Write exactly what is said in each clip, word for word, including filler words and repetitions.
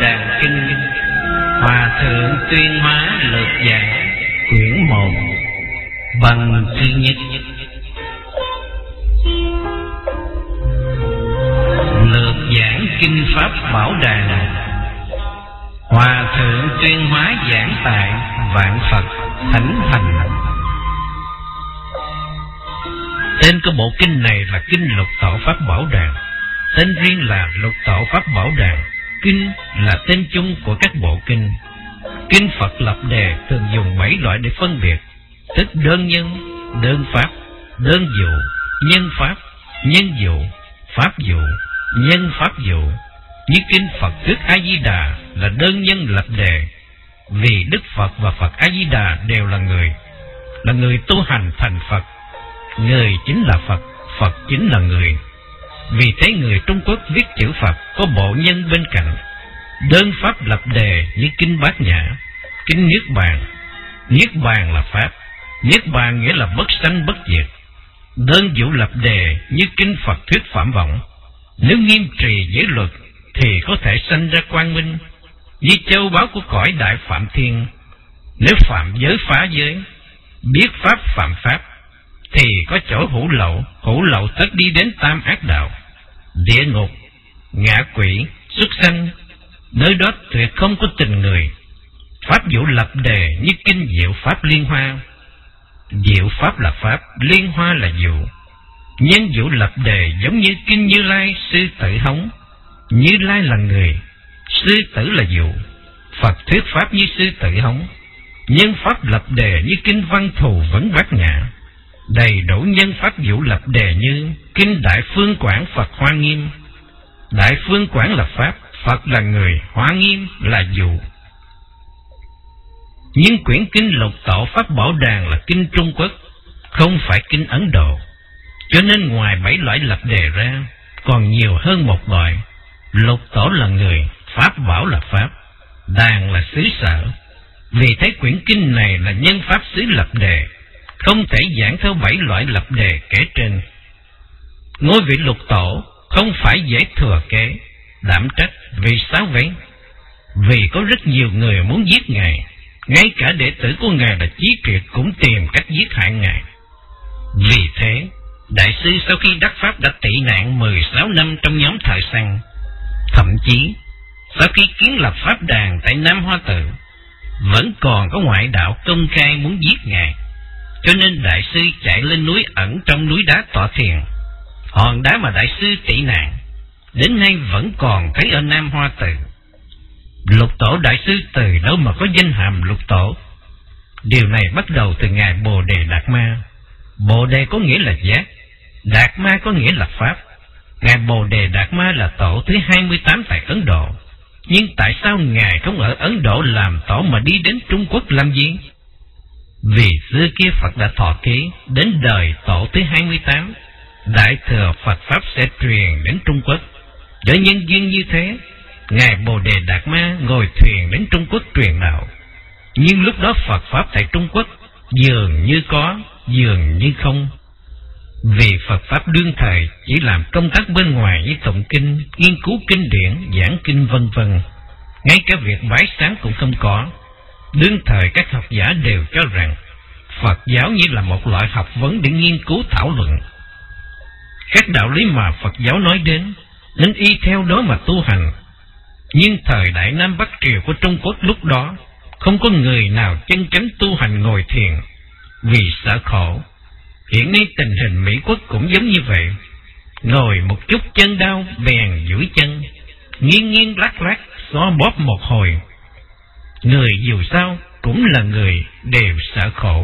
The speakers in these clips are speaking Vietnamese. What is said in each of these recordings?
Đàn Kinh, Hòa Thượng Tuyên Hóa Lược Giảng, quyển một, bằng thứ nhất. Lược giảng Kinh Pháp Bảo Đàn. Hòa Thượng Tuyên Hóa giảng tại Vạn Phật Thánh Thành. Tên của bộ kinh này là Kinh Lục Tổ Pháp Bảo Đàn. Tên riêng là Lục Tổ Pháp Bảo Đàn. Kinh là tên chung của các bộ kinh. Kinh Phật lập đề thường dùng bảy loại để phân biệt, tức đơn nhân, đơn pháp, đơn dụ, nhân pháp, nhân dụ, pháp dụ, nhân pháp dụ. Như kinh Phật Thuyết A Di Đà là đơn nhân lập đề, vì Đức Phật và Phật A Di Đà đều là người, là người tu hành thành Phật. Người chính là Phật, Phật chính là người. Vì thế người Trung Quốc viết chữ Phật có bộ nhân bên cạnh. Đơn pháp lập đề như kinh Bát Nhã, kinh Niết Bàn. Niết Bàn là pháp, Niết Bàn nghĩa là bất sanh bất diệt. Đơn dụ lập đề như kinh Phật Thuyết Phạm Vọng. Nếu nghiêm trì giới luật thì có thể sanh ra quang minh, như châu báu của cõi Đại Phạm Thiên. Nếu phạm giới phá giới, biết pháp phạm pháp, thì có chỗ hữu lậu, hữu lậu tất đi đến tam ác đạo, địa ngục, ngạ quỷ, xuất sanh. Nơi đó tuyệt không có tình người. Pháp dụ lập đề như kinh Diệu Pháp Liên Hoa. Diệu Pháp là pháp, Liên Hoa là dụ. Nhân dụ lập đề giống như kinh Như Lai Sư Tử Hống. Như Lai là người, Sư Tử là dụ. Phật thuyết pháp như Sư Tử Hống. Nhân pháp lập đề như kinh Văn Thù Vấn Bát Nhã. Đầy đủ nhân pháp dụ lập đề như kinh Đại Phương Quảng Phật Hoa Nghiêm. Đại Phương Quảng là pháp, Phật là người, Hoa Nghiêm là dụ. Nhưng quyển kinh Lục Tổ Pháp Bảo Đàn là kinh Trung Quốc, không phải kinh Ấn Độ. Cho nên ngoài bảy loại lập đề ra, còn nhiều hơn một loại. Lục Tổ là người, Pháp Bảo là pháp, Đàn là xứ sở. Vì thế quyển kinh này là nhân pháp xứ lập đề, không thể giảng theo bảy loại lập đề kể trên. Ngôi vị Lục Tổ không phải dễ thừa kế, đảm trách. Vì sao vậy? Vì có rất nhiều người muốn giết Ngài. Ngay cả đệ tử của Ngài là Chí Triệt cũng tìm cách giết hại Ngài. Vì thế, Đại sư sau khi đắc pháp đã tị nạn mười sáu năm trong nhóm thợ săn. Thậm chí, sau khi kiến lập pháp đàn tại Nam Hoa Tự, vẫn còn có ngoại đạo công khai muốn giết Ngài. Cho nên Đại sư chạy lên núi ẩn trong núi đá tọa thiền. Hòn đá mà Đại sư tị nạn đến nay vẫn còn thấy ở Nam Hoa Tự. Lục Tổ Đại sư từ đâu mà có danh hàm Lục Tổ? Điều này bắt đầu từ Ngài Bồ Đề Đạt Ma. Bồ Đề có nghĩa là giác, Đạt Ma có nghĩa là pháp. Ngài Bồ Đề Đạt Ma là tổ thứ hai mươi tám tại Ấn Độ. Nhưng tại sao Ngài không ở Ấn Độ làm tổ mà đi đến Trung Quốc làm gì? Vì xưa kia Phật đã thọ ký đến đời tổ thứ hai mươi tám, Đại thừa Phật Pháp sẽ truyền đến Trung Quốc. Do nhân duyên như thế, Ngài Bồ Đề Đạt Ma ngồi thuyền đến Trung Quốc truyền đạo. Nhưng lúc đó Phật Pháp tại Trung Quốc dường như có, dường như không. Vì Phật Pháp đương thời chỉ làm công tác bên ngoài như tụng kinh, nghiên cứu kinh điển, giảng kinh vân vân. Ngay cả việc bái sáng cũng không có. Đương thời các học giả đều cho rằng Phật giáo như là một loại học vấn để nghiên cứu thảo luận. Các đạo lý mà Phật giáo nói đến nên y theo đó mà tu hành. Nhưng thời đại Nam Bắc Triều của Trung Quốc lúc đó không có người nào chân chánh tu hành ngồi thiền, vì sợ khổ. Hiện nay tình hình Mỹ Quốc cũng giống như vậy. Ngồi một chút chân đau bèn duỗi chân, nghiêng nghiêng lắc lắc xóa bóp một hồi. Người dù sao cũng là người, đều sợ khổ.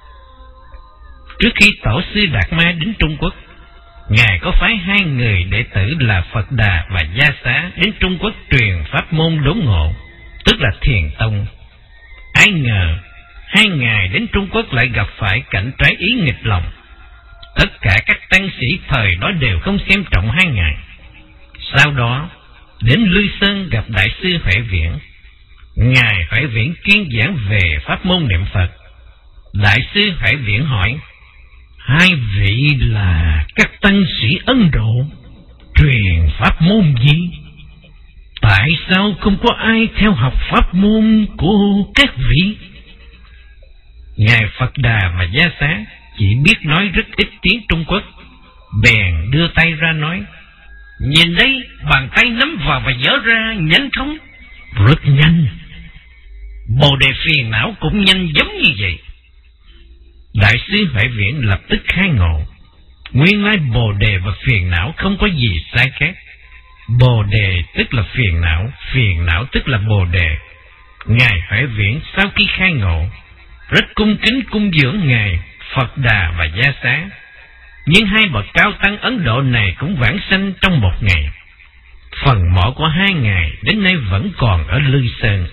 Trước khi Tổ sư Đạt Ma đến Trung Quốc, Ngài có phái hai người đệ tử là Phật Đà và Gia Xá đến Trung Quốc truyền pháp môn đốn ngộ, tức là Thiền Tông. Ai ngờ hai ngài đến Trung Quốc lại gặp phải cảnh trái ý nghịch lòng. Tất cả các tăng sĩ thời đó đều không xem trọng hai ngài. Sau đó đến Lư Sơn gặp Đại sư Huệ Viễn. Ngài Huệ Viễn chuyên giảng về pháp môn niệm Phật. Đại sư Huệ Viễn hỏi: hai vị là các tăng sĩ Ấn Độ, truyền pháp môn gì? Tại sao không có ai theo học pháp môn của các vị? Ngài Phật Đà và Gia Xá chỉ biết nói rất ít tiếng Trung Quốc, bèn đưa tay ra nói: nhìn đây, bàn tay nắm vào và dở ra, nhanh không? Rất nhanh. Bồ đề phiền não cũng nhanh giống như vậy. Đại sư Huệ Viễn lập tức khai ngộ, nguyên lai bồ đề và phiền não không có gì sai khác. Bồ đề tức là phiền não, phiền não tức là bồ đề. Ngài Huệ Viễn sau khi khai ngộ, rất cung kính cung dưỡng Ngài Phật Đà và Gia Xá. Nhưng hai bậc cao tăng Ấn Độ này cũng vãng sanh trong một ngày. Phần mộ của hai ngài đến nay vẫn còn ở Lư Sơn.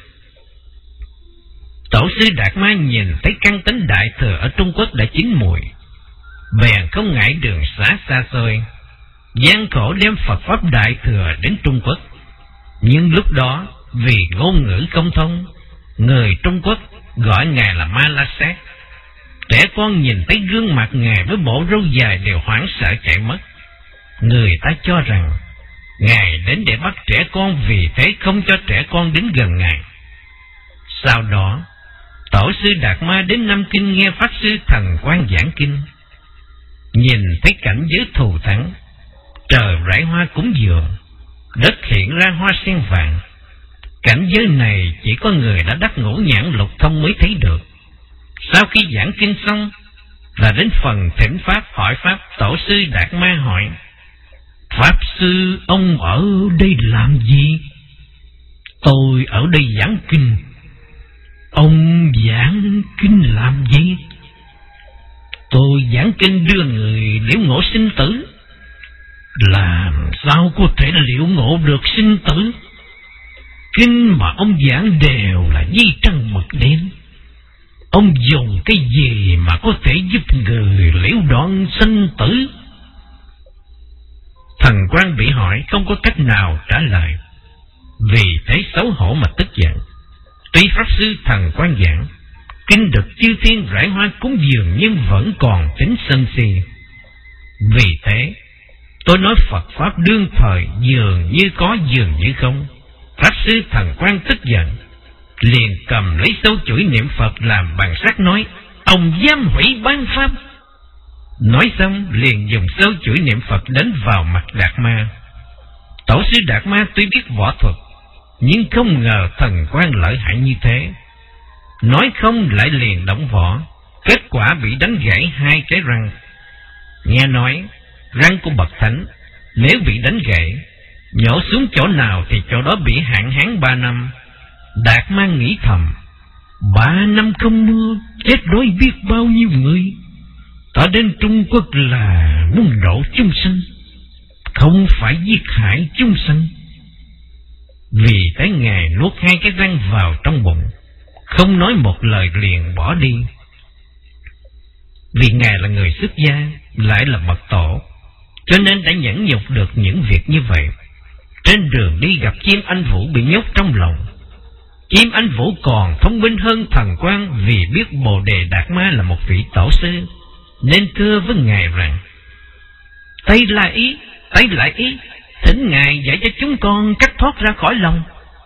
Tổ sư Đạt Ma nhìn thấy căn tính đại thừa ở Trung Quốc đã chín mùi, bèn không ngại đường xá xa xôi, gian khổ đem Phật pháp đại thừa đến Trung Quốc. Nhưng lúc đó vì ngôn ngữ không thông, người Trung Quốc gọi ngài là Ma La Sát. Trẻ con nhìn thấy gương mặt ngài với bộ râu dài đều hoảng sợ chạy mất. Người ta cho rằng ngài đến để bắt trẻ con, vì thế không cho trẻ con đến gần ngài. Sau đó Tổ sư Đạt Ma đến Nam Kinh nghe Pháp sư Thần Quang giảng kinh, nhìn thấy cảnh giới thù thắng, trời rải hoa cúng dường, đất hiện ra hoa sen vàng. Cảnh giới này chỉ có người đã đắc ngũ nhãn lục thông mới thấy được. Sau khi giảng kinh xong là đến phần thỉnh pháp hỏi pháp. Tổ sư Đạt Ma hỏi: Pháp sư, ông ở đây làm gì? Tôi ở đây giảng kinh. Ông giảng kinh làm gì? Tôi giảng kinh đưa người liễu ngộ sinh tử. Làm sao có thể liễu ngộ được sinh tử? Kinh mà ông giảng đều là di trăng mực đen. Ông dùng cái gì mà có thể giúp người liễu đoạn sinh tử? Thần Quang bị hỏi không có cách nào trả lời, vì thế xấu hổ mà tức giận. Tuy Pháp sư Thần Quang giảng kinh được chư thiên rải hoa cúng dường, nhưng vẫn còn tính sân si. Vì thế tôi nói Phật pháp đương thời dường như có dường như không. Pháp sư Thần Quang tức giận, liền cầm lấy sâu chuỗi niệm Phật làm bằng sắt nói: ông dám hủy ban pháp. Nói xong liền dùng sâu chuỗi niệm Phật đánh vào mặt Đạt Ma. Tổ sư Đạt Ma tuy biết võ thuật, nhưng không ngờ Thần Quang lợi hại như thế. Nói không lại liền động võ, kết quả bị đánh gãy hai cái răng. Nghe nói răng của bậc thánh nếu bị đánh gãy, nhổ xuống chỗ nào thì chỗ đó bị hạn hán ba năm. Đạt Ma nghĩ thầm: ba năm không mưa, chết đói biết bao nhiêu người. Ta đến Trung Quốc là muốn độ chúng sanh, không phải giết hại chúng sanh. Vì thế ngài nuốt hai cái răng vào trong bụng, không nói một lời liền bỏ đi. Vì ngài là người xuất gia, lại là mật tổ, cho nên đã nhẫn nhục được những việc như vậy. Trên đường đi gặp chim anh vũ bị nhốt trong lồng. Chim anh vũ còn thông minh hơn Thần Quang, vì biết Bồ Đề Đạt Ma là một vị tổ sư, nên thưa với ngài rằng: Tây là ý, Tây là ý, thỉnh ngài dạy cho chúng con cách thoát ra khỏi lòng.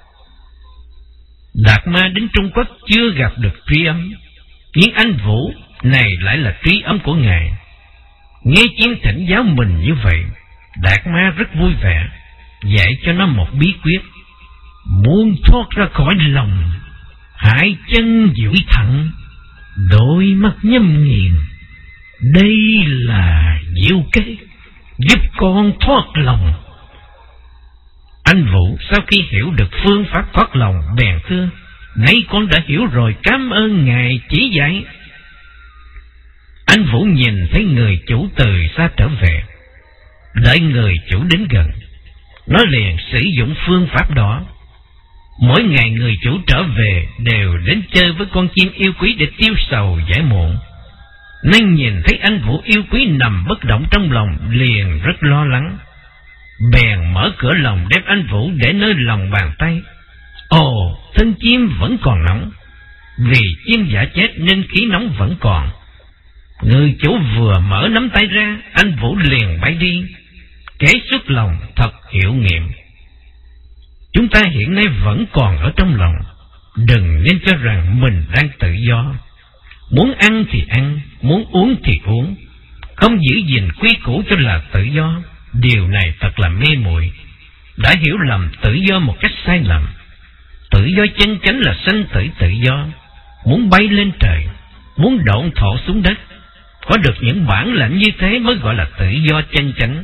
Đạt Ma đến Trung Quốc chưa gặp được tri âm, nhưng anh vũ này lại là tri âm của ngài. Nghe chim thỉnh giáo mình như vậy, Đạt Ma rất vui vẻ, dạy cho nó một bí quyết: muốn thoát ra khỏi lòng, hai chân duỗi thẳng, đôi mắt nhắm nghiền. Đây là diệu kế giúp con thoát lòng. Anh Vũ sau khi hiểu được phương pháp thoát lòng bèn thưa: nay con đã hiểu rồi, cảm ơn ngài chỉ dạy. Anh Vũ nhìn thấy người chủ từ xa trở về, đợi người chủ đến gần, nó liền sử dụng phương pháp đó. Mỗi ngày người chủ trở về đều đến chơi với con chim yêu quý để tiêu sầu giải muộn. Nên nhìn thấy anh Vũ yêu quý nằm bất động trong lòng, liền rất lo lắng, bèn mở cửa lòng đem anh Vũ để nơi lòng bàn tay. Ồ, thân chim vẫn còn nóng, vì chim giả chết nên khí nóng vẫn còn. Người chủ vừa mở nắm tay ra, anh Vũ liền bay đi. Kế xuất lòng thật hiệu nghiệm. Chúng ta hiện nay vẫn còn ở trong lòng. Đừng nên cho rằng mình đang tự do. Muốn ăn thì ăn, muốn uống thì uống. Không giữ gìn quy củ cho là tự do. Điều này thật là mê muội, đã hiểu lầm tự do một cách sai lầm. Tự do chân chánh là sanh tử tự do. Muốn bay lên trời, muốn độn thổ xuống đất, có được những bản lãnh như thế mới gọi là tự do chân chánh.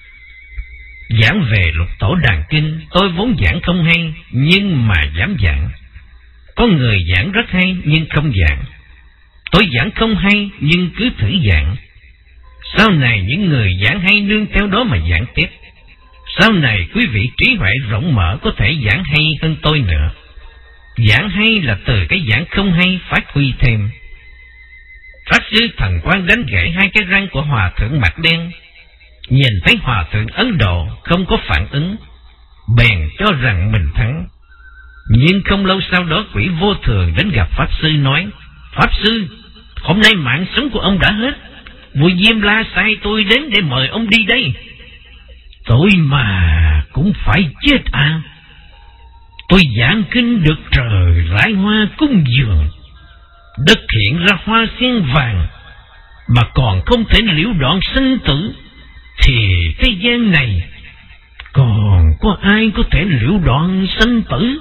Giảng về Lục Tổ Đàn Kinh, tôi vốn giảng không hay, nhưng mà dám giảng. Có người giảng rất hay nhưng không giảng. Tôi giảng không hay nhưng cứ thử giảng. Sau này những người giảng hay nương theo đó mà giảng tiếp. Sau này quý vị trí huệ rộng mở có thể giảng hay hơn tôi nữa. Giảng hay là từ cái giảng không hay phát huy thêm. Pháp sư Thần Quang đánh gãy hai cái răng của hòa thượng mặt đen. Nhìn thấy hòa thượng Ấn Độ không có phản ứng, bèn cho rằng mình thắng. Nhưng không lâu sau đó quỷ vô thường đến gặp Pháp sư nói: Pháp sư, hôm nay mạng sống của ông đã hết. Vua Diêm La sai tôi đến để mời ông đi đây. Tôi mà cũng phải chết à? Tôi giảng kinh được trời rải hoa cúng dường, đất hiện ra hoa sen vàng, mà còn không thể liễu đoạn sinh tử, thì thế gian này còn có ai có thể liễu đoạn sinh tử?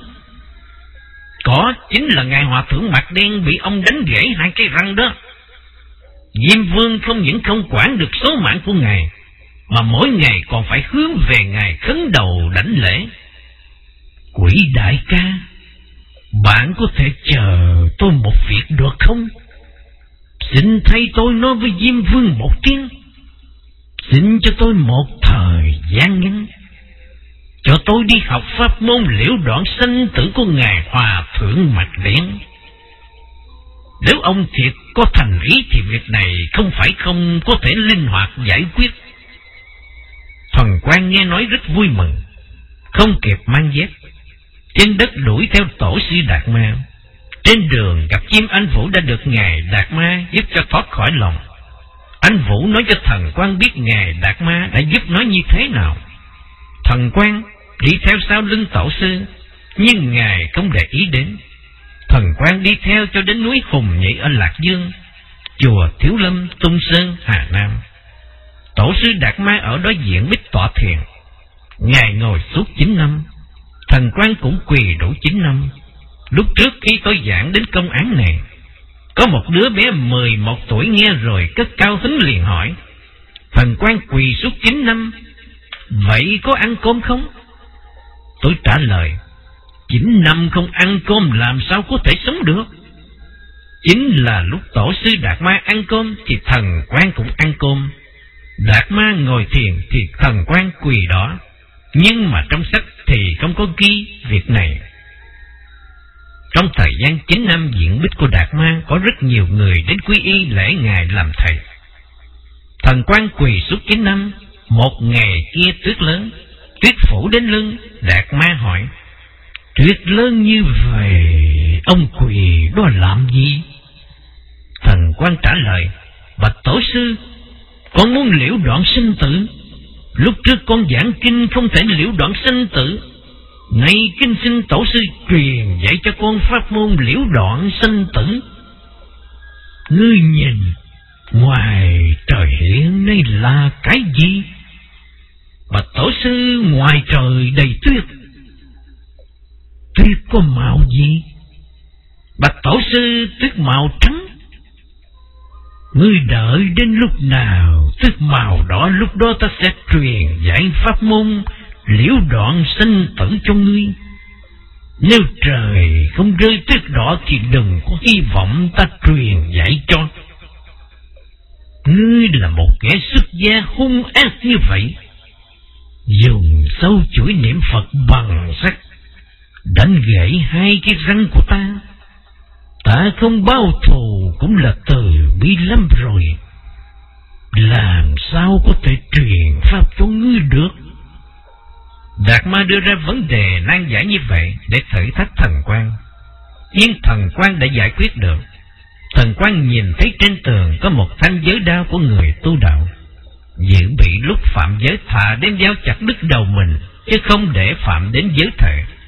Có, chính là ngài hòa thượng mặt đen bị ông đánh gãy hai cái răng đó. Diêm Vương không những không quản được số mạng của ngài, mà mỗi ngày còn phải hướng về ngài khấn đầu đảnh lễ. Quỷ đại ca, bạn có thể chờ tôi một việc được không? Xin thay tôi nói với Diêm Vương một tiếng. Xin cho tôi một thời gian ngắn, cho tôi đi học pháp môn liễu đoạn sanh tử của ngài hòa thượng mặt đen. Nếu ông thiệt có thành ý thì việc này không phải không có thể linh hoạt giải quyết. Thần Quang nghe nói rất vui mừng, không kịp mang dép, trên đất đuổi theo tổ sư Đạt Ma. Trên đường gặp chim Anh Vũ đã được ngài Đạt Ma giúp cho thoát khỏi lòng. Anh Vũ nói cho Thần Quang biết ngài Đạt Ma đã giúp nó như thế nào. Thần Quang đi theo sau lưng tổ sư, nhưng ngài không để ý đến. Thần Quang đi theo cho đến núi Hùng Nhị ở Lạc Dương, chùa Thiếu Lâm, Tung Sơn, Hà Nam. Tổ sư Đạt Ma ở đối diện bích tọa thiền. Ngài ngồi suốt chín năm, Thần Quang cũng quỳ đủ chín năm. Lúc trước khi tôi giảng đến công án này, có một đứa bé mười một tuổi nghe rồi cất cao hứng liền hỏi: Thần Quang quỳ suốt chín năm, vậy có ăn cơm không? Tôi trả lời: chín năm không ăn cơm làm sao có thể sống được? Chính là lúc tổ sư Đạt Ma ăn cơm thì Thần Quang cũng ăn cơm. Đạt Ma ngồi thiền thì Thần Quang quỳ đó, nhưng mà trong sách thì không có ghi việc này. Trong thời gian chín năm diện bích của Đạt Ma, có rất nhiều người đến quy y lễ ngài làm thầy. Thần Quang quỳ suốt chín năm. Một ngày kia tuyết lớn, tuyết phủ đến lưng. Đạt Ma hỏi: tuyết lớn như vậy, ông quỳ đó làm gì? Thần Quang trả lời: bạch tổ sư, con muốn liễu đoạn sinh tử. Lúc trước con giảng kinh không thể liễu đoạn sinh tử, nay kinh xin tổ sư truyền dạy cho con pháp môn liễu đoạn sinh tử. Ngươi nhìn, ngoài trời hiện nay là cái gì? Bạch tổ sư, ngoài trời đầy tuyết. Tuyết có màu gì? Bạch tổ sư, tuyết màu trắng. Ngươi đợi đến lúc nào tuyết màu đỏ, lúc đó ta sẽ truyền dạy pháp môn liễu đoạn sinh tử cho ngươi. Nếu trời không rơi tuyết đỏ thì đừng có hy vọng ta truyền dạy cho. Ngươi là một kẻ xuất gia hung ác như vậy, dùng sâu chuỗi niệm Phật bằng sắt đánh gãy hai cái răng của ta. Ta không báo thù cũng là từ bi lắm rồi, làm sao có thể truyền pháp cho ngươi được? Đạt Ma đưa ra vấn đề nan giải như vậy để thử thách Thần Quang, nhưng Thần Quang đã giải quyết được. Thần Quang nhìn thấy trên tường có một thanh giới đao của người tu đạo, dự bị lúc phạm giới thà đem dao chặt đứt đầu mình, chứ không để phạm đến giới thể.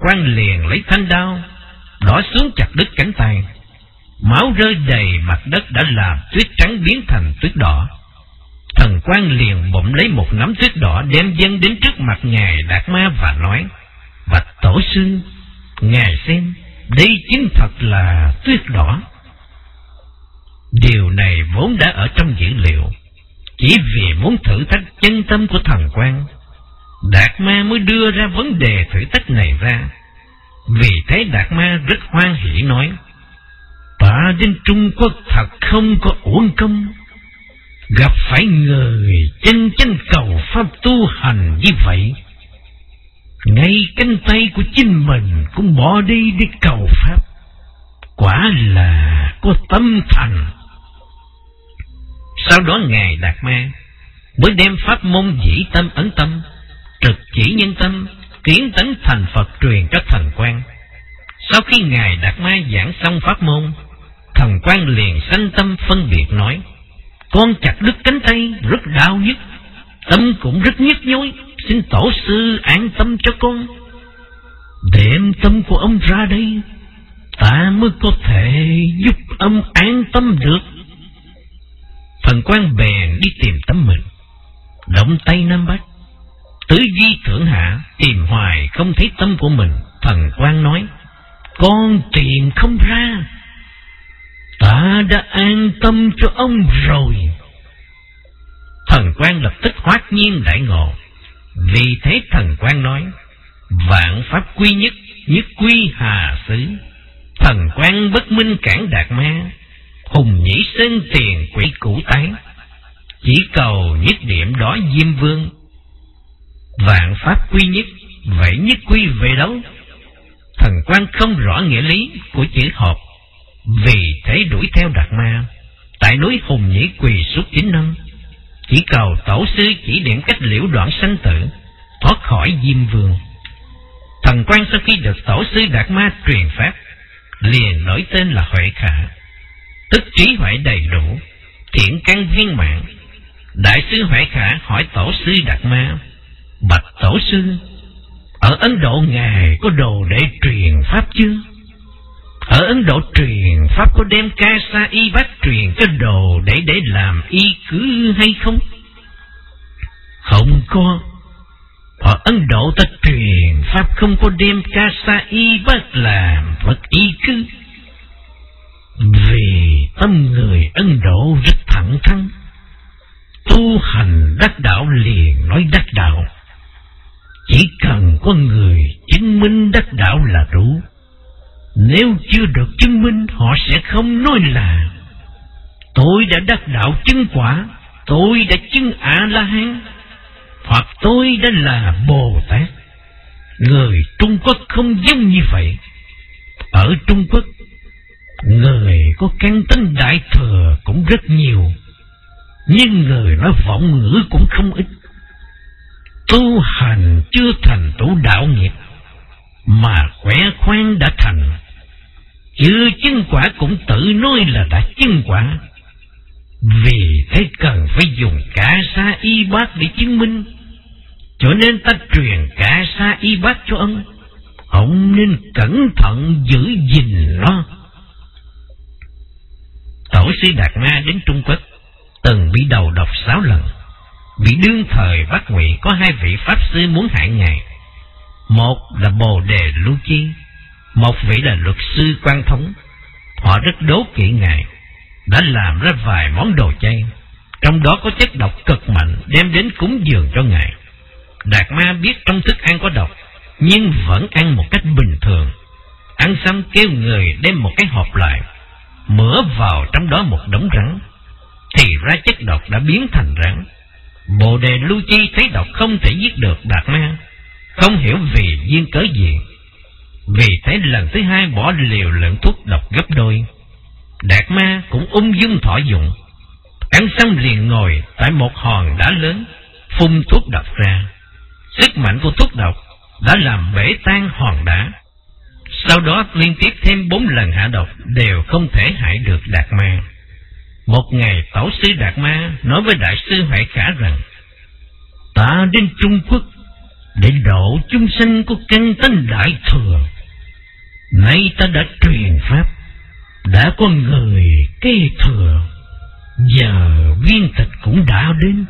Quan liền lấy thanh đao đỏ xuống chặt đứt cánh tay. Máu rơi đầy mặt đất đã làm tuyết trắng biến thành tuyết đỏ. Thần Quan liền bụng lấy một nắm tuyết đỏ đem dâng đến trước mặt ngài Đạt Ma và nói: Bạch tổ sư, ngài xem, đây chính thật là tuyết đỏ. Điều này vốn đã ở trong dữ liệu, chỉ vì muốn thử thách chân tâm của thần Quan, Đạt Ma mới đưa ra vấn đề thử thách này ra. Vì thế Đạt Ma rất hoan hỉ nói: Ta đến Trung Quốc thật không có uổng công, gặp phải người chân chân cầu pháp tu hành như vậy, ngay cánh tay của chính mình cũng bỏ đi đi cầu pháp, quả là có tâm thành. Sau đó ngài Đạt Ma mới đem pháp môn dĩ tâm ấn tâm, trực chỉ nhân tâm, kiến tấn thành Phật truyền cho thần Quan. Sau khi ngài Đạt Ma giảng xong pháp môn, thần Quan liền sanh tâm phân biệt nói: Con chặt đứt cánh tay rất đau nhức, tâm cũng rất nhức nhối, xin tổ sư an tâm cho con. Đem tâm của ông ra đây, ta mới có thể giúp ông an tâm được. Thần Quan bèn đi tìm tâm mình, động Tây Nam Bắc, tứ di thượng hạ, tìm hoài không thấy tâm của mình. Thần Quan nói: Con tìm không ra, ta đã an tâm cho ông rồi. Thần Quan lập tức hoát nhiên đại ngộ. Vì thế thần Quan nói: Vạn pháp quy nhất, nhất quy hà xứ. Thần Quan bất minh cản Đạt Ma, hùng nhĩ sơn tiền quỷ cũ tái, chỉ cầu nhất điểm đó Diêm Vương. Vạn pháp quy nhất, vậy nhất quy về đâu? Thần Quan không rõ nghĩa lý của chữ hộp, vì thế đuổi theo Đạt Ma tại núi Hùng Nhĩ quỳ suốt chín năm, chỉ cầu tổ sư chỉ điểm cách liễu đoạn sanh tử, thoát khỏi Diêm Vương. Thần Quan sau khi được tổ sư Đạt Ma truyền pháp, liền đổi tên là Huệ Khả, tức trí huệ đầy đủ, thiện căn viên mãn. Đại sư Huệ Khả hỏi tổ sư Đạt Ma: Bạch tổ sư, ở Ấn Độ ngài có đồ để truyền pháp chưa? Ở Ấn Độ truyền pháp có đem ca sa y bát truyền cho đồ để để làm y cứ hay không? Không có. Ở Ấn Độ ta truyền pháp không có đem ca sa y bát làm vật y cứ. Vì tâm người Ấn Độ rất thẳng thắn, tu hành đắc đạo liền nói đắc đạo, chỉ cần có người chứng minh đắc đạo là đủ. Nếu chưa được chứng minh, họ sẽ không nói là tôi đã đắc đạo chứng quả, tôi đã chứng A-la-hán, hoặc tôi đã là Bồ Tát. Người Trung Quốc không giống như vậy. Ở Trung Quốc, người có căn tánh đại thừa cũng rất nhiều, nhưng người nói vọng ngữ cũng không ít. Tu hành chưa thành tựu đạo nghiệp, mà khỏe khoan đã thành. Chưa chứng quả cũng tự nói là đã chứng quả. Vì thế cần phải dùng cả sa y bát để chứng minh. Cho nên ta truyền cả sa y bát cho ông. Ông nên cẩn thận giữ gìn nó. Tổ sư Đạt Ma đến Trung Quốc từng bị đầu độc sáu lần. Vì đương thời Bắc Ngụy có hai vị pháp sư muốn hại ngài. Một là Bồ Đề Lưu Chi, một vị là luật sư Quan Thống. Họ rất đố kỵ ngài, đã làm ra vài món đồ chay, trong đó có chất độc cực mạnh, đem đến cúng dường cho ngài. Đạt Ma biết trong thức ăn có độc, nhưng vẫn ăn một cách bình thường. Ăn xong kêu người đem một cái hộp lại, mửa vào trong đó một đống rắn, thì ra chất độc đã biến thành rắn. Bồ Đề Lưu Chi thấy độc không thể giết được Đạt Ma, không hiểu vì duyên cớ gì. Vì thế lần thứ hai bỏ liều lượng thuốc độc gấp đôi. Đạt Ma cũng ung dung thọ dụng. Ăn xong liền ngồi tại một hòn đá lớn, phun thuốc độc ra. Sức mạnh của thuốc độc đã làm bể tan hòn đá. Sau đó liên tiếp thêm bốn lần hạ độc, đều không thể hại được Đạt Ma. Một ngày tổ sư Đạt Ma nói với đại sư Huệ Khả rằng: Ta đến Trung Quốc để độ chúng sanh của căn tánh đại thừa. Nay ta đã truyền pháp, đã có người kế thừa, giờ viên tịch cũng đã đến.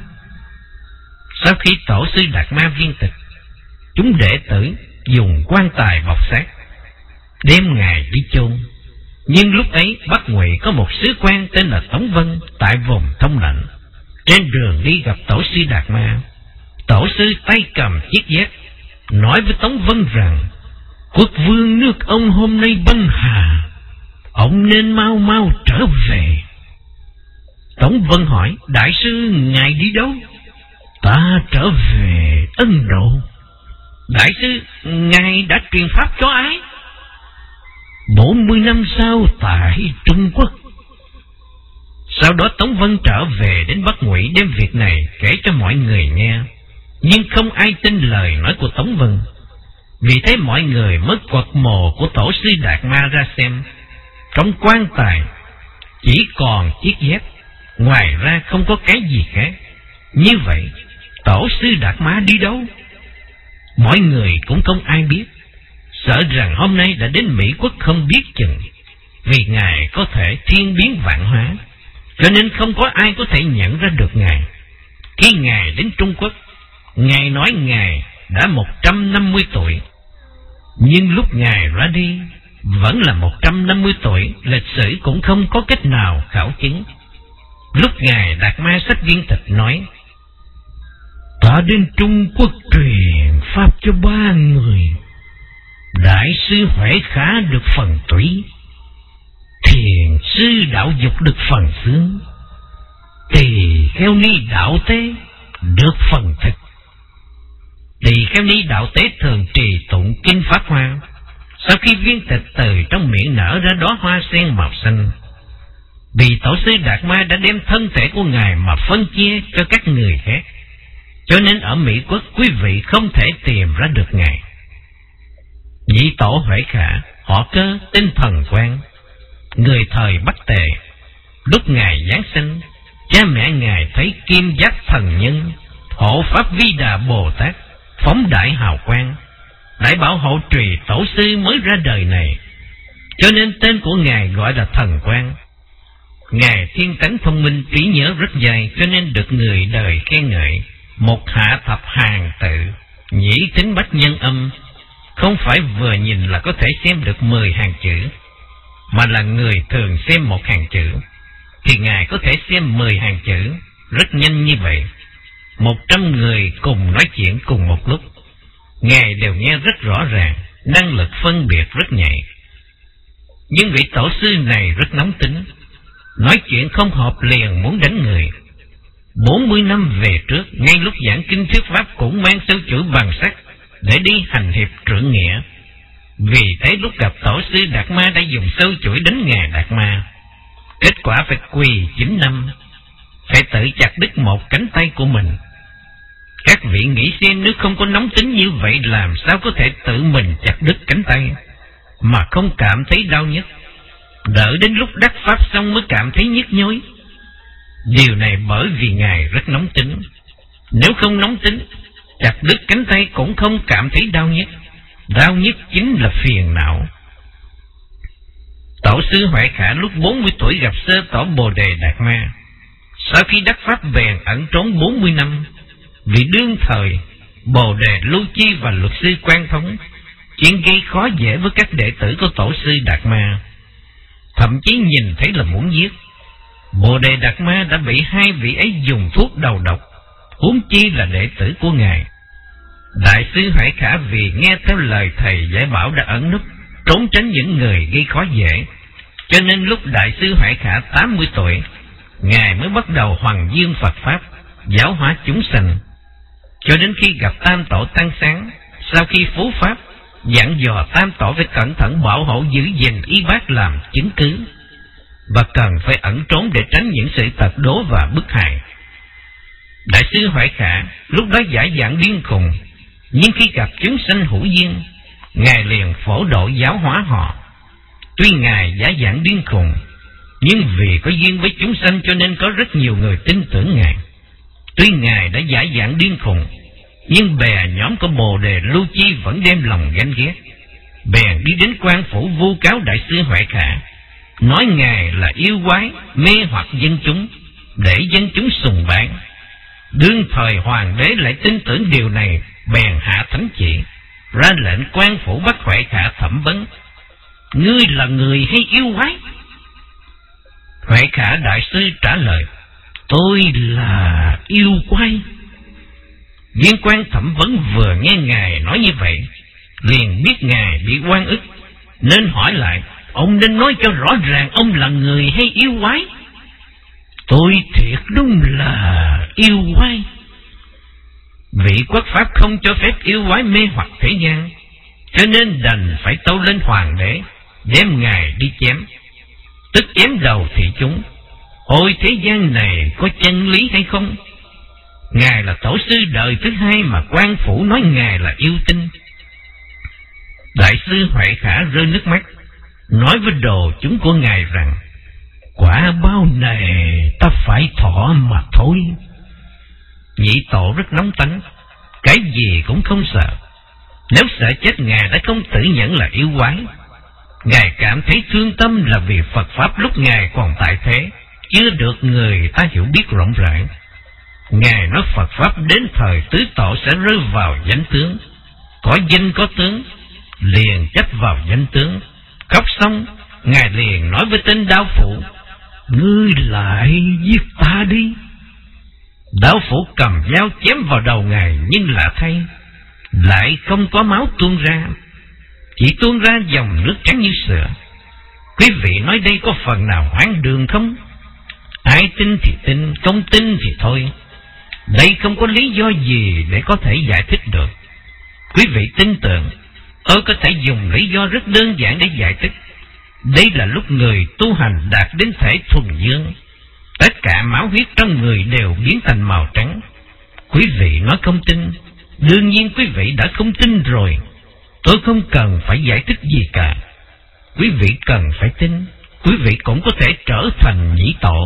Sau khi tổ sư Đạt Ma viên tịch, chúng đệ tử dùng quan tài bọc xác, đem ngài đi chôn. Nhưng lúc ấy Bắc Ngụy có một sứ quan tên là Tống Vân tại vùng Thông Lạnh. Trên đường đi gặp tổ sư Đạt Ma, tổ sư tay cầm chiếc dép nói với Tống Vân rằng quốc vương nước ông hôm nay băng hà, ông nên mau mau trở về. Tống Vân hỏi: đại sư ngài đi đâu? Ta trở về Ấn Độ. Đại sư ngài đã truyền pháp cho ai? Bốn mươi năm sau tại Trung Quốc. Sau đó Tống Vân trở về đến Bắc Ngụy, đem việc này kể cho mọi người nghe. Nhưng không ai tin lời nói của Tống Vân. Vì thế mọi người mới quật mồ của tổ sư Đạt Ma ra xem. Trong quan tài chỉ còn chiếc dép, ngoài ra không có cái gì khác. Như vậy tổ sư Đạt Ma đi đâu? Mọi người cũng không ai biết, sợ rằng hôm nay đã đến Mỹ Quốc không biết chừng. Vì ngài có thể thiên biến vạn hóa, cho nên không có ai có thể nhận ra được ngài. Khi ngài đến Trung Quốc, ngài nói ngài đã một trăm năm mươi tuổi, nhưng lúc ngài ra đi vẫn là một trăm năm mươi tuổi, lịch sử cũng không có cách nào khảo chứng. Lúc ngài Đạt Ma sách viên tịch nói: ta đến Trung Quốc truyền pháp cho ba người, đại sư Huệ Khả được phần túy, thiền sư Đạo Dục được phần xương, tỳ kheo ni Đạo Tế được phần thực. Tỳ kheo ni Đạo Tế thường trì tụng kinh Pháp Hoa. Sau khi viên tịch từ trong miệng nở ra đóa hoa sen màu xanh, vì tổ sư Đạt Ma đã đem thân thể của ngài mà phân chia cho các người khác, cho nên ở Mỹ Quốc quý vị không thể tìm ra được ngài. Nhị tổ Huệ Khả, họ Cơ, tên Thần Quang, người thời Bách Tề. Lúc ngài giáng sinh, cha mẹ ngài thấy kim giác thần nhân, hộ pháp Vi Đà Bồ Tát phóng đại hào quang, đại bảo hộ trì tổ sư mới ra đời này, cho nên tên của ngài gọi là Thần Quang. Ngài thiên tánh thông minh, trí nhớ rất dài, cho nên được người đời khen ngợi một hạ thập hàng tự, nhĩ tính bách nhân âm. Không phải vừa nhìn là có thể xem được mười hàng chữ, mà là người thường xem một hàng chữ, thì ngài có thể xem mười hàng chữ rất nhanh như vậy. Một trăm người cùng nói chuyện cùng một lúc, ngài đều nghe rất rõ ràng, năng lực phân biệt rất nhạy. Nhưng vị tổ sư này rất nóng tính, nói chuyện không hợp liền muốn đánh người. Bốn mươi năm về trước, ngay lúc giảng kinh thuyết pháp cũng mang sâu chuỗi bằng sắt để đi hành hiệp trượng nghĩa. Vì thế lúc gặp tổ sư Đạt Ma đã dùng sâu chuỗi đánh ngài Đạt Ma. Kết quả phải quỳ chín năm, phải tự chặt đứt một cánh tay của mình. Các vị nghĩ xem, nếu không có nóng tính như vậy, làm sao có thể tự mình chặt đứt cánh tay mà không cảm thấy đau nhức, đợi đến lúc đắc pháp xong mới cảm thấy nhức nhối. Điều này bởi vì ngài rất nóng tính. Nếu không nóng tính, chặt đứt cánh tay cũng không cảm thấy đau nhức. Đau nhức chính là phiền não. Tổ sư Huệ Khả lúc bốn mươi tuổi gặp sơ tổ Bồ Đề Đạt Ma. Sau khi đắc pháp bèn ẩn trốn bốn mươi năm. Vì đương thời Bồ Đề Lưu Chi và luật sư Quan Thống chuyên gây khó dễ với các đệ tử của tổ sư Đạt Ma, thậm chí nhìn thấy là muốn giết. Bồ Đề Đạt Ma đã bị hai vị ấy dùng thuốc đầu độc, huống chi là đệ tử của ngài. Đại sư Huệ Khả vì nghe theo lời thầy dạy bảo đã ẩn núp, trốn tránh những người gây khó dễ, cho nên lúc đại sư Huệ Khả tám mươi tuổi, ngài mới bắt đầu hoằng dương Phật pháp, giáo hóa chúng sanh. Cho đến khi gặp Tam Tổ Tăng Sáng, sau khi phú pháp, dặn dò Tam Tổ phải cẩn thận bảo hộ giữ gìn y bát làm chứng cứ, và cần phải ẩn trốn để tránh những sự tật đố và bức hại. Đại sư Huệ Khả lúc đó giải dạng điên khùng, nhưng khi gặp chúng sanh hữu duyên, ngài liền phổ độ giáo hóa họ. Tuy ngài giải dạng điên khùng, nhưng vì có duyên với chúng sanh cho nên có rất nhiều người tin tưởng ngài. Tuy ngài đã giải dạng điên khùng, Nhưng bè nhóm của Bồ Đề Lưu Chi vẫn đem lòng ganh ghét, bèn đi đến quan phủ vu cáo đại sư Huệ Khả, nói ngài là yêu quái mê hoặc dân chúng, để dân chúng sùng bái. Đương thời hoàng đế lại tin tưởng điều này, bèn hạ thánh chỉ, ra lệnh quan phủ bắt Huệ Khả thẩm vấn: ngươi là người hay yêu quái? Huệ Khả đại sư trả lời: tôi là yêu quái. Viên quan thẩm vấn vừa nghe ngài nói như vậy, liền biết ngài bị oan ức, nên hỏi lại: ông nên nói cho rõ ràng ông là người hay yêu quái? Tôi thiệt đúng là yêu quái. Vị quốc pháp không cho phép yêu quái mê hoặc thế gian, cho nên đành phải tâu lên hoàng đế, đem ngài đi chém. Tức chém đầu thị chúng: ôi thế gian này có chân lý hay không? Ngài là tổ sư đời thứ hai mà quan phủ nói ngài là yêu tinh. Đại sư Huệ Khả rơi nước mắt, nói với đồ chúng của ngài rằng: quả báo này ta phải thọ mà thôi. Nhị tổ rất nóng tánh, cái gì cũng không sợ. Nếu sợ chết, ngài đã không tự nhận là yêu quái. Ngài cảm thấy thương tâm là vì Phật Pháp lúc ngài còn tại thế chưa được người ta hiểu biết rộng rãi. Ngài nói Phật Pháp đến thời tứ tổ sẽ rơi vào danh tướng, có danh có tướng, liền chấp vào danh tướng. Khóc xong, ngài liền nói với tên đao phủ: ngươi lại giết ta đi. Đao phủ cầm dao chém vào đầu ngài, nhưng lạ thay, lại không có máu tuôn ra, chỉ tuôn ra dòng nước trắng như sữa. Quý vị nói đây có phần nào hoang đường không? Ai tin thì tin, không tin thì thôi. Đây không có lý do gì để có thể giải thích được. Quý vị tin tưởng, tôi có thể dùng lý do rất đơn giản để giải thích. Đây là lúc người tu hành đạt đến thể thuần dương, tất cả máu huyết trong người đều biến thành màu trắng. Quý vị nói không tin, đương nhiên quý vị đã không tin rồi. Tôi không cần phải giải thích gì cả. Quý vị cần phải tin, quý vị cũng có thể trở thành nhĩ tổ.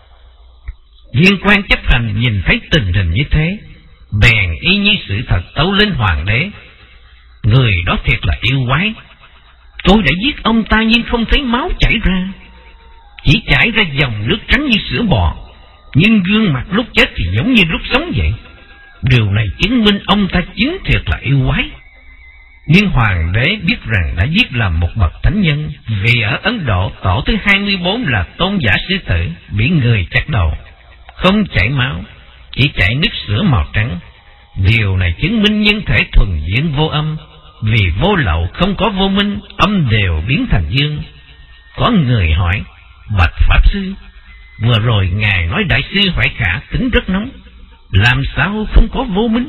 Viên quan chấp hành nhìn thấy tình hình như thế, bèn y như sự thật tâu lên hoàng đế: người đó thiệt là yêu quái. Tôi đã giết ông ta nhưng không thấy máu chảy ra, chỉ chảy ra dòng nước trắng như sữa bò, nhưng gương mặt lúc chết thì giống như lúc sống vậy. Điều này chứng minh ông ta chính thiệt là yêu quái. Nhưng hoàng đế biết rằng đã giết làm một bậc thánh nhân, vì ở Ấn Độ tổ thứ hai mươi bốn là tôn giả sư tử bị người chặt đầu, không chảy máu, chỉ chảy nước sữa màu trắng. Điều này chứng minh nhân thể thuần diễn vô âm, vì vô lậu không có vô minh, âm đều biến thành dương. Có người hỏi: bạch pháp sư, vừa rồi ngài nói đại sư Huệ Khả tính rất nóng, làm sao không có vô minh?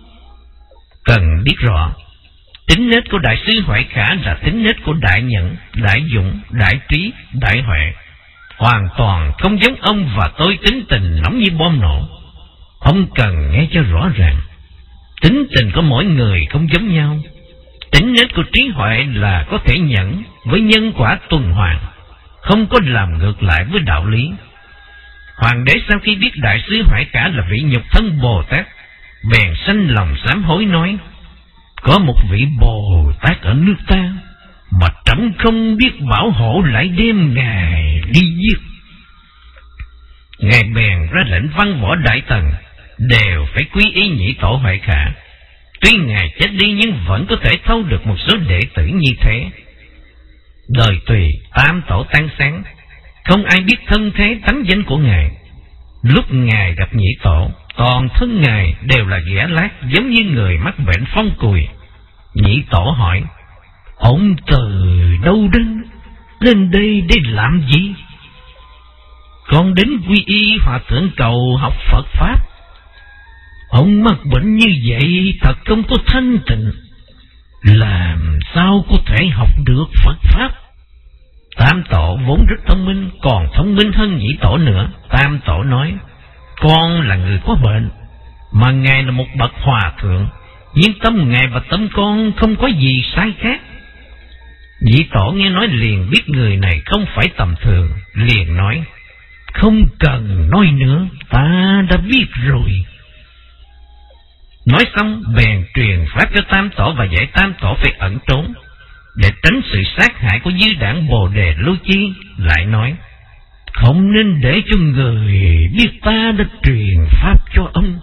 Cần biết rõ, tính nết của đại sư Huệ Khả là tính nết của đại nhẫn, đại dũng, đại trí, đại huệ, hoàn toàn không giống ông và tôi tính tình nóng như bom nổ. Ông cần nghe cho rõ ràng, tính tình của mỗi người không giống nhau. Tính nết của trí huệ là có thể nhẫn với nhân quả tuần hoàn, không có làm ngược lại với đạo lý. Hoàng đế sau khi biết đại sư Huệ Khả là vị nhục thân Bồ Tát, bèn sanh lòng sám hối nói: có một vị Bồ Tát ở nước ta mà trẫm không biết bảo hộ, lại đem ngài đi giết. Ngài bèn ra lệnh văn võ đại tần đều phải quy y nhị tổ Huệ Khả. Tuy ngài chết đi nhưng vẫn có thể thâu được một số đệ tử như thế. Đời Tùy tam tổ tan sáng, không ai biết thân thế tánh danh của ngài. Lúc ngài gặp nhị tổ, toàn thân ngài đều là ghẻ lát, giống như người mắc bệnh phong cùi. Nhị tổ hỏi: ông từ đâu đến, lên đây để làm gì? Con đến quy y hòa thượng cầu học Phật Pháp. Ông mắc bệnh như vậy thật không có thanh tịnh, làm sao có thể học được Phật Pháp? Tam tổ vốn rất thông minh, còn thông minh hơn nhị tổ nữa. Tam tổ nói: con là người có bệnh, mà ngài là một bậc hòa thượng, nhưng tâm ngài và tâm con không có gì sai khác. Nhị tổ nghe nói liền biết người này không phải tầm thường, liền nói: không cần nói nữa, ta đã biết rồi. Nói xong bèn truyền pháp cho Tam Tổ và dạy Tam Tổ phải ẩn trốn để tránh sự sát hại của dư đảng Bồ Đề Lưu Chi. Lại nói: không nên để cho người biết ta đã truyền pháp cho ông.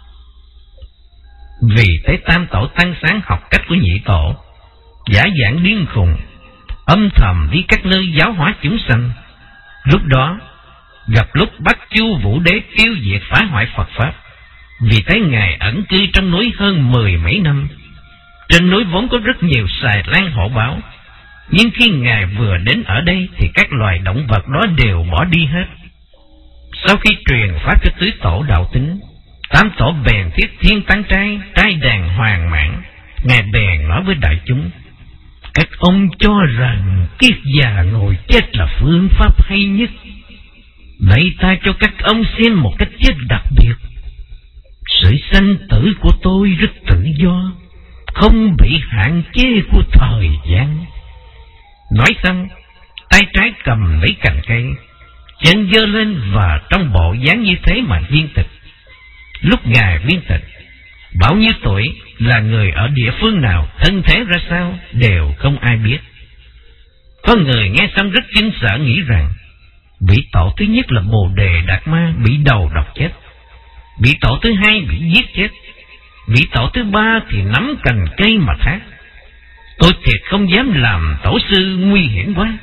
Vì thế Tam Tổ tăng sáng học cách của Nhị Tổ, giả dạng điên khùng, âm thầm đi các nơi giáo hóa chúng sanh. Lúc đó gặp lúc bắt Chu Vũ Đế tiêu diệt phá hoại Phật pháp. Vì thế Ngài ẩn cư trong núi hơn mười mấy năm. Trên núi vốn có rất nhiều xài lang hổ báo, nhưng khi Ngài vừa đến ở đây thì các loài động vật đó đều bỏ đi hết. Sau khi truyền pháp cho tứ tổ đạo tính, Tam Tổ bèn thiết thiên tăng trai, trai đàn hoàng mãn. Ngài bèn nói với đại chúng: các ông cho rằng kiết già ngồi chết là phương pháp hay nhất. Vậy ta cho các ông xem một cách chết đặc biệt. Sự sanh tử của tôi rất tự do, không bị hạn chế của thời gian. Nói xong, tay trái cầm lấy cành cây, chân giơ lên và trong bộ dáng như thế mà viên tịch. Lúc Ngài viên tịch, bao nhiêu tuổi, là người ở địa phương nào, thân thế ra sao, đều không ai biết. Có người nghe xong rất kinh sợ, nghĩ rằng vị tổ thứ nhất là Bồ Đề Đạt Ma bị đầu độc chết, vị tổ thứ hai bị giết chết, vị tổ thứ ba thì nắm cành cây mà thác. Tôi thiệt không dám làm tổ sư, nguy hiểm quá.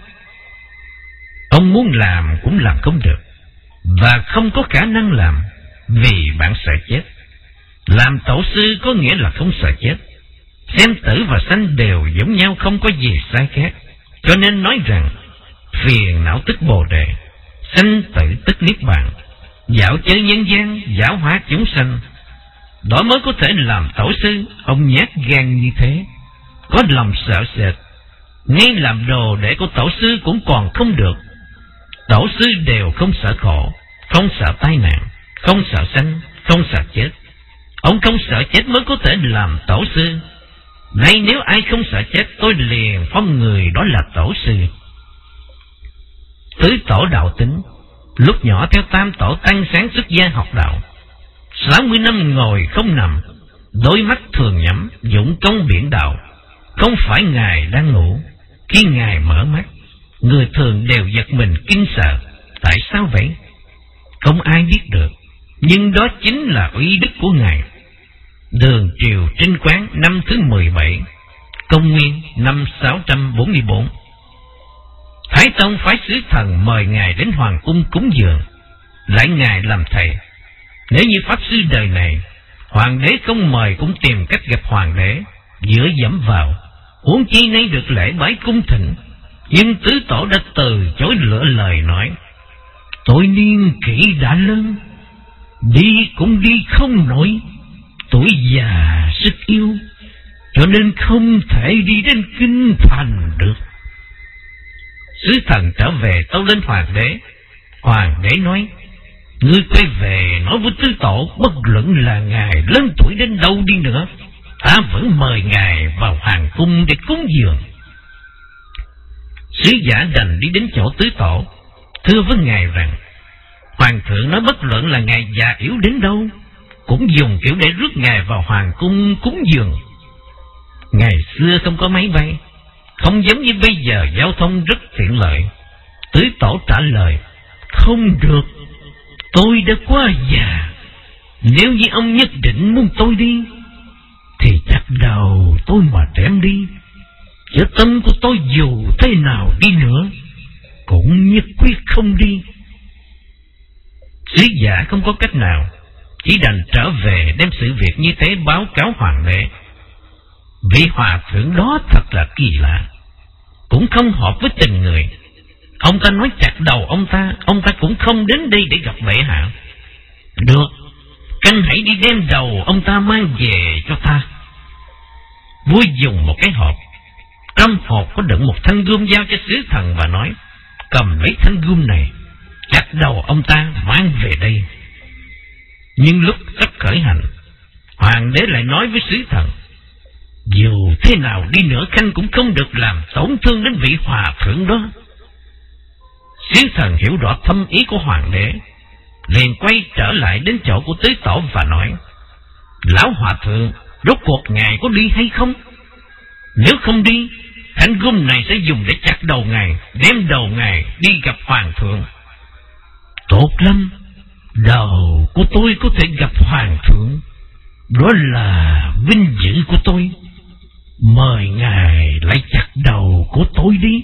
Ông muốn làm cũng làm không được, và không có khả năng làm, vì bạn sợ chết. Làm tổ sư có nghĩa là không sợ chết. Xem tử và sanh đều giống nhau, không có gì sai khác. Cho nên nói rằng phiền não tức Bồ Đề, sanh tử tức Niết Bàn, dạo chơi nhân gian, giáo hóa chúng sanh. Đó mới có thể làm tổ sư. Ông nhát gan như thế, có lòng sợ sệt, ngay làm đồ để của tổ sư cũng còn không được. Tổ sư đều không sợ khổ, không sợ tai nạn, không sợ sanh, không sợ chết. Ông không sợ chết mới có thể làm tổ sư. Nay nếu ai không sợ chết, tôi liền phong người đó là tổ sư. Tứ tổ đạo tính lúc nhỏ theo Tam Tổ tăng sáng xuất gia học đạo, sáu mươi năm ngồi không nằm, đôi mắt thường nhắm, dụng công biển đạo. Không phải Ngài đang ngủ, khi Ngài mở mắt, người thường đều giật mình kinh sợ. Tại sao vậy? Không ai biết được, nhưng đó chính là uy đức của Ngài. Đường triều Trinh Quán năm thứ mười bảy, công nguyên năm sáu trăm bốn mươi bốn. Thái Tông phái sứ thần mời Ngài đến hoàng cung cúng dường, lại Ngài làm thầy. Nếu như pháp sư đời này, hoàng đế không mời cũng tìm cách gặp hoàng đế, dựa dẫm vào, huống chi nay được lễ bái cung thịnh. Nhưng tứ tổ đã từ chối lựa lời nói: tôi niên kỷ đã lớn, đi cũng đi không nổi, tuổi già sức yếu, cho nên không thể đi đến kinh thành được. Sứ thần trở về tâu lên hoàng đế. Hoàng đế nói: ngươi quay về nói với tứ tổ, bất luận là Ngài lớn tuổi đến đâu đi nữa, ta vẫn mời Ngài vào hoàng cung để cúng dường. Sứ giả đành đi đến chỗ tứ tổ, thưa với Ngài rằng: hoàng thượng nói bất luận là Ngài già yếu đến đâu, cũng dùng kiểu để rước Ngài vào hoàng cung cúng dường. Ngày xưa không có máy bay, không giống như bây giờ giao thông rất tiện lợi. Tứ tổ trả lời: không được, tôi đã quá già. Nếu như ông nhất định muốn tôi đi, thì chặt đầu tôi mà đem đi, chứ tâm của tôi dù thế nào đi nữa cũng nhất quyết không đi. Sứ giả không có cách nào, chỉ đành trở về đem sự việc như thế báo cáo hoàng đế. Vị hòa thượng đó thật là kỳ lạ, cũng không hợp với tình người. Ông ta nói chặt đầu ông ta, ông ta cũng không đến đây để gặp bệ hạ. Được, canh hãy đi đem đầu ông ta mang về cho ta. Vua dùng một cái hộp, trong hộp có đựng một thanh gươm giao cho sứ thần và nói: cầm lấy thanh gươm này, chặt đầu ông ta mang về đây. Nhưng lúc sắp khởi hành, hoàng đế lại nói với sứ thần: dù thế nào đi nữa khanh cũng không được làm tổn thương đến vị hòa thượng đó. Sứ thần hiểu rõ thâm ý của hoàng đế, liền quay trở lại đến chỗ của tứ tổ và nói: Lão hòa thượng, rốt cuộc ngài có đi hay không? Nếu không đi, thanh gươm này sẽ dùng để chặt đầu ngài, đem đầu ngài đi gặp hoàng thượng. Tốt lắm, đầu của tôi có thể gặp hoàng thượng, đó là vinh dự của tôi. Mời ngài lại chặt đầu của tôi đi.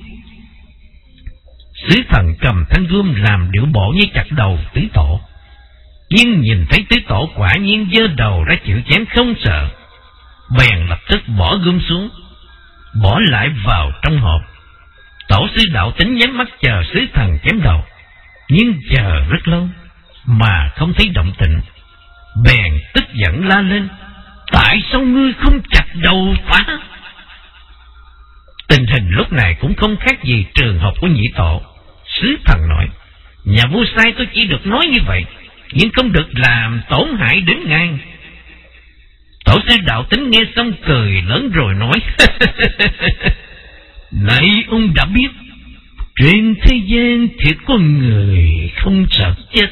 Sứ thần cầm thanh gươm làm điệu bộ như chặt đầu Tứ Tổ, nhưng nhìn thấy Tứ Tổ quả nhiên giơ đầu ra chịu chém không sợ, bèn lập tức bỏ gươm xuống, bỏ lại vào trong hộp. Tổ sư Đạo Tính nhắm mắt chờ sứ thần chém đầu, nhưng chờ rất lâu mà không thấy động tĩnh, bèn tức giận la lên: tại sao ngươi không chặt đầu ta? Tình hình lúc này cũng không khác gì trường học của Nhị Tổ. Sứ thần nói: nhà vua sai tôi chỉ được nói như vậy, nhưng không được làm tổn hại đến ngài. Tổ sư Đạo Tính nghe xong cười lớn rồi nói: này ông đã biết, trên thế gian thiệt có người không sợ chết.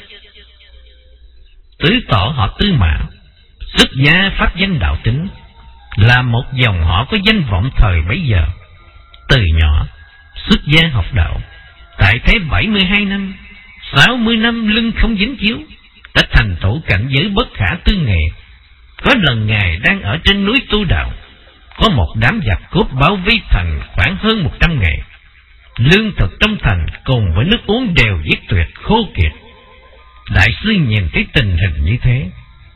Tứ Tổ họ Tư Mã, xuất gia pháp danh Đạo Tính, là một dòng họ có danh vọng thời bấy giờ. Từ nhỏ xuất gia học đạo, tại thế bảy mươi hai năm, sáu mươi năm lưng không dính chiếu, đã thành tựu cảnh giới bất khả tư nghị. Có lần ngài đang ở trên núi tu đạo, có một đám giặc cướp bao vây thành khoảng hơn một trăm ngày. Lương thực trong thành cùng với nước uống đều giết tuyệt khô kiệt. Đại sư nhìn thấy tình hình như thế,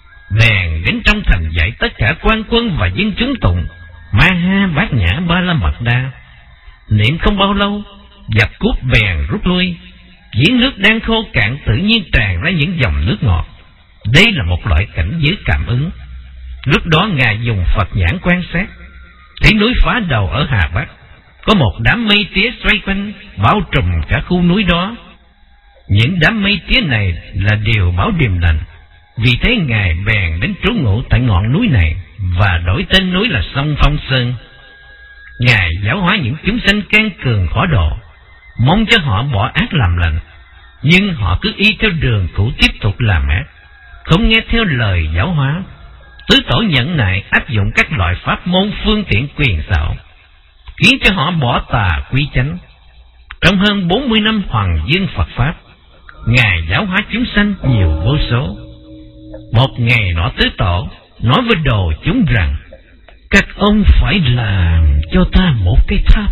bèn đến trong thành dạy tất cả quan quân và dân chúng tụng Ma Ha Bát Nhã Ba La Mật Đa. Niệm không bao lâu, giặc cướp bèn rút lui. Giếng nước đang khô cạn tự nhiên tràn ra những dòng nước ngọt. Đây là một loại cảnh giới cảm ứng. Lúc đó ngài dùng Phật nhãn quan sát, thấy núi Phá Đầu ở Hà Bắc có một đám mây tía xoay quanh, bao trùm cả khu núi đó. Những đám mây tía này là điều báo điềm lành. Vì thế ngài bèn đến trú ngụ tại ngọn núi này và đổi tên núi là Sông Phong Sơn. Ngài giáo hóa những chúng sanh can cường khó độ, mong cho họ bỏ ác làm lành, nhưng họ cứ y theo đường cũ tiếp tục làm ác, không nghe theo lời giáo hóa. Tứ Tổ nhẫn nại áp dụng các loại pháp môn phương tiện quyền xảo, khiến cho họ bỏ tà quy chánh. Trong hơn bốn mươi năm hoàng dương Phật Pháp, ngài giáo hóa chúng sanh nhiều vô số. Một ngày nọ Tứ Tổ nói với đồ chúng rằng: các ông phải làm cho ta một cái tháp,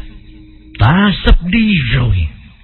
ta sắp đi rồi.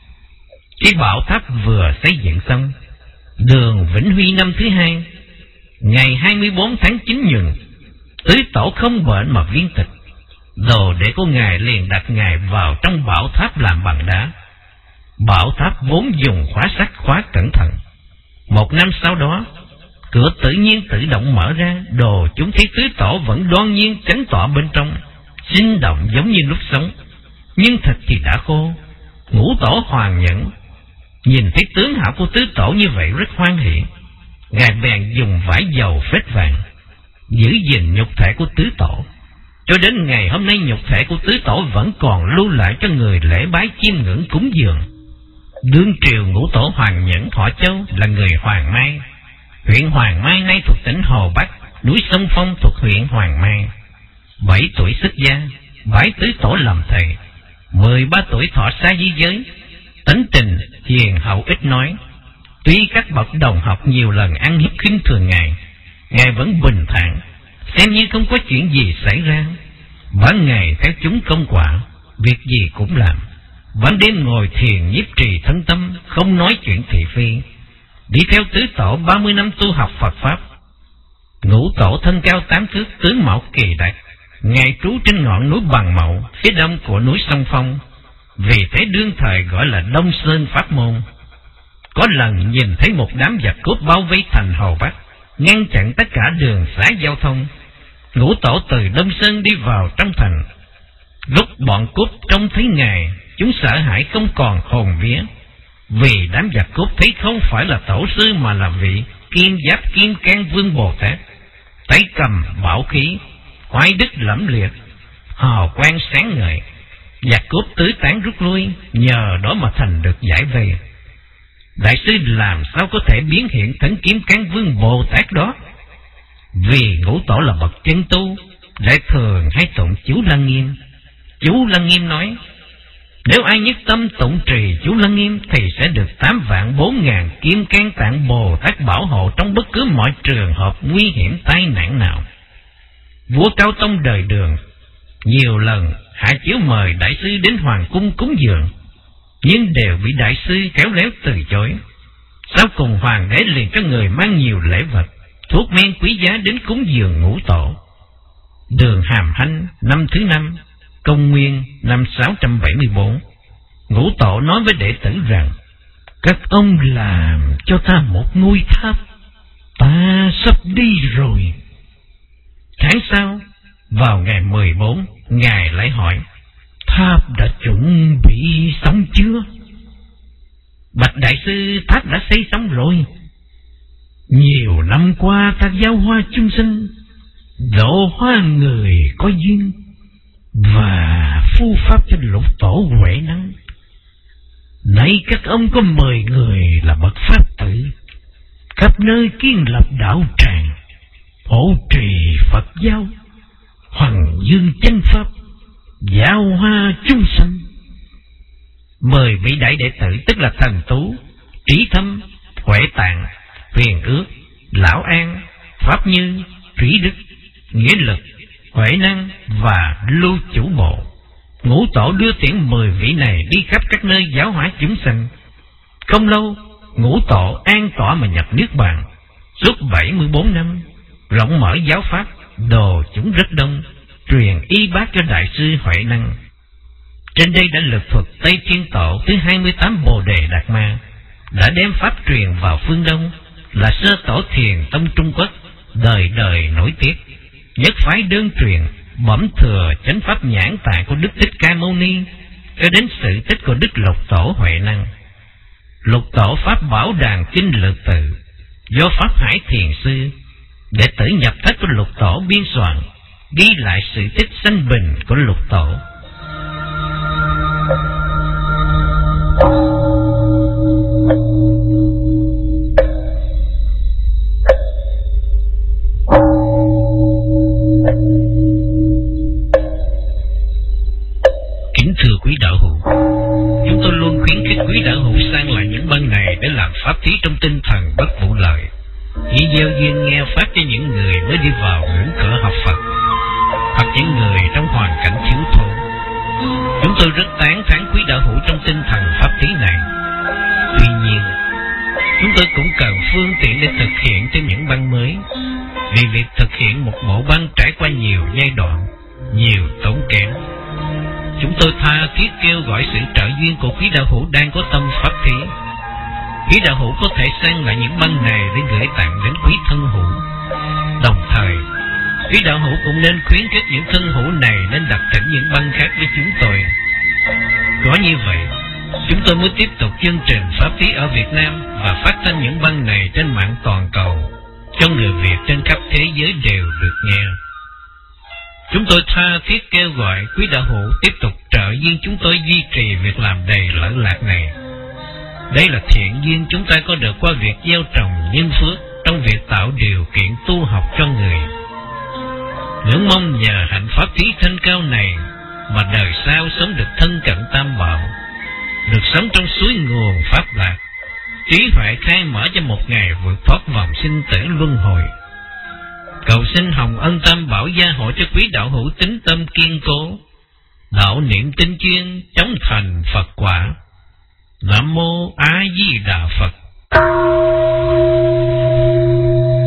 Cái bảo tháp vừa xây dựng xong, đường Vĩnh Huy năm thứ hai, ngày hai mươi bốn tháng chín nhuận, Tứ Tổ không bệnh mà viên tịch. Đồ để của ngài liền đặt ngài vào trong bảo tháp làm bằng đá. Bảo tháp vốn dùng khóa sắt khóa cẩn thận. Một năm sau đó, cửa tự nhiên tự động mở ra. Đồ chúng thấy Tứ Tổ vẫn đoan nhiên chánh tọa bên trong, sinh động giống như lúc sống, nhưng thịt thì đã khô. Ngũ Tổ Hoàng Nhẫn nhìn thấy tướng hảo của Tứ Tổ như vậy rất hoan hỉ. Ngài bèn dùng vải dầu phết vàng giữ gìn nhục thể của Tứ Tổ. Cho đến ngày hôm nay, nhục thể của Tứ Tổ vẫn còn lưu lại cho người lễ bái chiêm ngưỡng cúng dường. Đương triều Ngũ Tổ Hoàng Nhẫn họ Châu là người Hoàng Mai. Huyện Hoàng Mai nay thuộc tỉnh Hồ Bắc, núi Sông Phong thuộc huyện Hoàng Mai. Bảy tuổi xuất gia, bái Tứ Tổ làm thầy. Mười ba tuổi thọ xa di giới, tính tình hiền hậu ít nói. Tuy các bậc đồng học nhiều lần ăn hiếp khinh thường ngài, ngài vẫn bình thản, xem như không có chuyện gì xảy ra. Ban ngày theo chúng công quả, việc gì cũng làm. Ban đêm ngồi thiền nhiếp trì thân tâm, không nói chuyện thị phi. Đi theo Tứ Tổ ba mươi năm tu học Phật Pháp. Ngũ Tổ thân cao tám thước, tướng mạo kỳ đặc. Ngài trú trên ngọn núi Bằng Mậu, phía đông của núi Sông Phong, vì thế đương thời gọi là Đông Sơn Pháp Môn. Có lần nhìn thấy một đám giặc cướp bao vây thành Hồ Bắc, ngăn chặn tất cả đường xá giao thông. Ngũ Tổ từ Đông Sơn đi vào trong thành. Lúc bọn cướp trông thấy ngài, chúng sợ hãi không còn hồn vía, vì đám giặc cướp thấy không phải là tổ sư mà là vị Kim Giáp Kim Cang Vương Bồ Tát, tay cầm bảo khí, oai đức lẫm liệt, hào quang sáng ngời. Giặc cướp tứ tán rút lui, nhờ đó mà thành được giải vây. Đại sư làm sao có thể biến hiện thánh Kim Cang Vương Bồ Tát đó? Vì Ngũ Tổ là bậc chân tu, lại thường hay tụng chú Lăng Nghiêm. Chú Lăng Nghiêm nói, nếu ai nhất tâm tụng trì chú Lăng Nghiêm thì sẽ được tám vạn bốn ngàn kim cang tạng Bồ Tát bảo hộ trong bất cứ mọi trường hợp nguy hiểm tai nạn nào. Vua Cao Tông đời Đường nhiều lần hạ chiếu mời đại sư đến hoàng cung cúng dường, nhưng đều bị đại sư khéo léo từ chối. Sau cùng hoàng đế liền cho người mang nhiều lễ vật, thuốc men quý giá đến cúng dường Ngũ Tổ. Đường Hàm Hanh năm thứ năm, công nguyên năm sáu trăm bảy mươi bốn, Ngũ Tổ nói với đệ tử rằng, các ông làm cho ta một ngôi tháp, ta sắp đi rồi. Tháng sau, vào ngày mười bốn, Ngài lại hỏi, tháp đã chuẩn bị xong chưa? Bạch đại sư, tháp đã xây xong rồi. Nhiều năm qua ta giáo hóa chúng sinh, độ hóa người có duyên, và phu pháp cho Lục Tổ Huệ Năng. Nay các ông có mười người là bậc pháp tử, khắp nơi kiến lập đạo tràng, hộ trì Phật giáo, hoằng dương chân pháp, giáo hóa chúng sanh. Mười vị đại đệ tử tức là Thần Tú, Trí Thâm, Huệ Tạng, Huyền Ước, Lão An, Pháp Như, Trí Đức, Nghĩa Lực, Huệ Năng và Lưu Chủ Bộ. Ngũ Tổ đưa tiễn mười vị này đi khắp các nơi giáo hóa chúng sanh. Không lâu, Ngũ Tổ an tọa mà nhập Niết Bàn. Suốt bảy mươi bốn năm, rộng mở giáo pháp, đồ chúng rất đông, truyền y bác cho đại sư Huệ Năng. Trên đây đã lực thuật Tây Thiên Tổ thứ hai mươi tám Bồ Đề Đạt Ma, đã đem pháp truyền vào phương Đông, là sơ tổ thiền tông Trung Quốc, đời đời nổi tiếng, nhất phái đơn truyền, bẩm thừa chánh pháp nhãn tạng của Đức Thích Ca Mâu Ni, cho đến sự tích của Đức Lục Tổ Huệ Năng. Lục Tổ pháp bảo đàn kinh lược tự, do Pháp Hải Thiền Sư, đệ tử nhập thất của Lục Tổ biên soạn, ghi lại sự tích sanh bình của Lục Tổ. Kính thưa quý đạo hữu, chúng tôi luôn khuyến khích quý đạo hữu sang lại những băng này để làm pháp thí trong tinh thần bất vụ lợi, chỉ gieo duyên nghe pháp cho những người mới đi vào ngưỡng cửa học Phật, hoặc những người trong hoàn cảnh thiếu thốn. Chúng tôi rất tán thán quý đạo hữu trong tinh thần pháp thí này. Tuy nhiên, chúng tôi cũng cần phương tiện để thực hiện cho những băng mới, vì việc thực hiện một bộ băng trải qua nhiều giai đoạn, nhiều tốn kém. Chúng tôi tha thiết kêu gọi sự trợ duyên của quý đạo hữu đang có tâm pháp thí. Quý đạo hữu có thể sang lại những băng này để gửi tặng đến quý thân hữu. Đồng thời, quý đạo hữu cũng nên khuyến khích những thân hữu này nên đặt thỉnh những băng khác với chúng tôi. Có như vậy, chúng tôi mới tiếp tục chương trình pháp thí ở Việt Nam và phát thanh những băng này trên mạng toàn cầu, cho người Việt trên khắp thế giới đều được nghe. Chúng tôi tha thiết kêu gọi quý đạo hữu tiếp tục trợ duyên chúng tôi duy trì việc làm đầy lỡ lạc này. Đây là thiện duyên chúng ta có được qua việc gieo trồng nhân phước trong việc tạo điều kiện tu học cho người. Ngưỡng mong nhờ hạnh pháp thí thanh cao này mà đời sau sống được thân cận tam bảo, được sống trong suối nguồn pháp lạc, trí huệ khai mở cho một ngày vượt thoát vòng sinh tử luân hồi. Cầu xin hồng ân tam bảo gia hộ cho quý đạo hữu tín tâm kiên cố, đạo niệm tinh chuyên chóng thành Phật quả. Nam mô A Di Đà Phật.